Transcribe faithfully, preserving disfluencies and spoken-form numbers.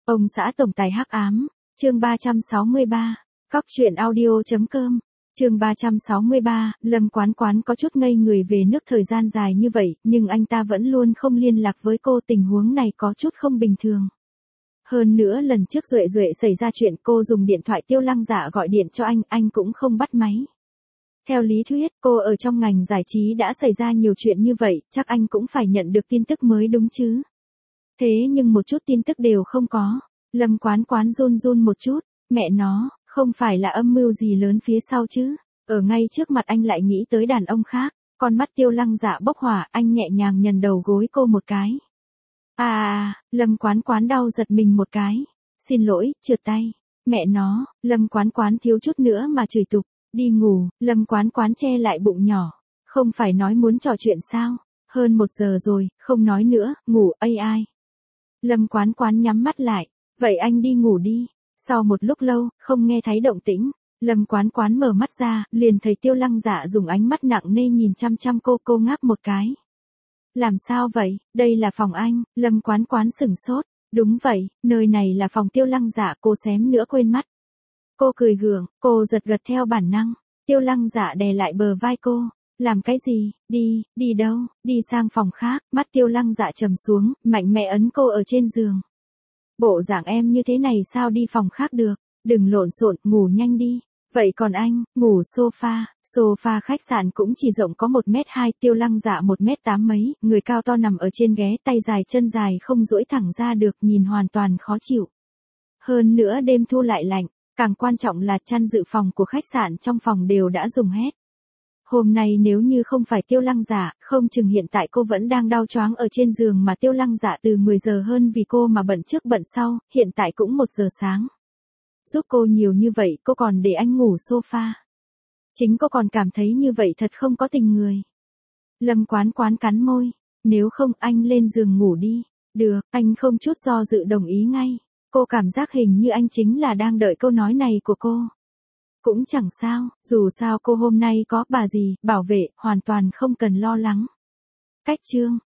Ông xã tổng tài hắc ám, chương ba trăm sáu mươi ba, cóc truyện audio.com, chương ba trăm sáu mươi ba, Lâm Quán Quán có chút ngây người về nước thời gian dài như vậy, nhưng anh ta vẫn luôn không liên lạc với cô, tình huống này có chút không bình thường. Hơn nữa lần trước Duệ Duệ xảy ra chuyện cô dùng điện thoại Tiêu Lăng Dạ gọi điện cho anh, anh cũng không bắt máy. Theo lý thuyết, cô ở trong ngành giải trí đã xảy ra nhiều chuyện như vậy, chắc anh cũng phải nhận được tin tức mới đúng chứ. Thế nhưng một chút tin tức đều không có. Lâm Quán Quán run run một chút, mẹ nó, không phải là âm mưu gì lớn phía sau chứ. Ở ngay trước mặt anh lại nghĩ tới đàn ông khác, con mắt Tiêu Lăng Dạ bốc hỏa, anh nhẹ nhàng nhần đầu gối cô một cái. À à, Lâm Quán Quán đau giật mình một cái. Xin lỗi, trượt tay. Mẹ nó, Lâm Quán Quán thiếu chút nữa mà chửi tục. Đi ngủ, Lâm Quán Quán che lại bụng nhỏ. Không phải nói muốn trò chuyện sao? Hơn một giờ rồi, không nói nữa, ngủ, ai ai. Lâm Quán Quán nhắm mắt lại. Vậy anh đi ngủ đi. Sau một lúc lâu, không nghe thấy động tĩnh. Lâm Quán Quán mở mắt ra, liền thấy Tiêu Lăng Dạ dùng ánh mắt nặng nề nhìn chăm chăm cô, cô ngáp một cái. Làm sao vậy, đây là phòng anh, Lâm Quán Quán sửng sốt. Đúng vậy, nơi này là phòng Tiêu Lăng Dạ, cô xém nữa quên mất. Cô cười gượng, cô giật gật theo bản năng. Tiêu Lăng Dạ đè lại bờ vai cô. Làm cái gì, đi, đi đâu, đi sang phòng khác. Mắt Tiêu Lăng Dạ trầm xuống, mạnh mẽ ấn cô ở trên giường. Bộ dạng em như thế này sao đi phòng khác được, đừng lộn xộn, ngủ nhanh đi. Vậy còn anh, ngủ sofa, sofa khách sạn cũng chỉ rộng có một mét hai, Tiêu Lăng Dạ một mét tám mấy, người cao to nằm ở trên ghế, tay dài chân dài không duỗi thẳng ra được, nhìn hoàn toàn khó chịu. Hơn nữa đêm thu lại lạnh, càng quan trọng là chăn dự phòng của khách sạn trong phòng đều đã dùng hết. Hôm nay nếu như không phải Tiêu Lăng Dạ, không chừng hiện tại cô vẫn đang đau choáng ở trên giường, mà Tiêu Lăng Dạ từ mười giờ hơn vì cô mà bận trước bận sau, hiện tại cũng một giờ sáng. Giúp cô nhiều như vậy, cô còn để anh ngủ sofa. Chính cô còn cảm thấy như vậy thật không có tình người. Lâm Quán Quán cắn môi. Nếu không anh lên giường ngủ đi. Được, anh không chút do dự đồng ý ngay. Cô cảm giác hình như anh chính là đang đợi câu nói này của cô. Cũng chẳng sao, dù sao cô hôm nay có bà gì, bảo vệ, hoàn toàn không cần lo lắng. Cách chương.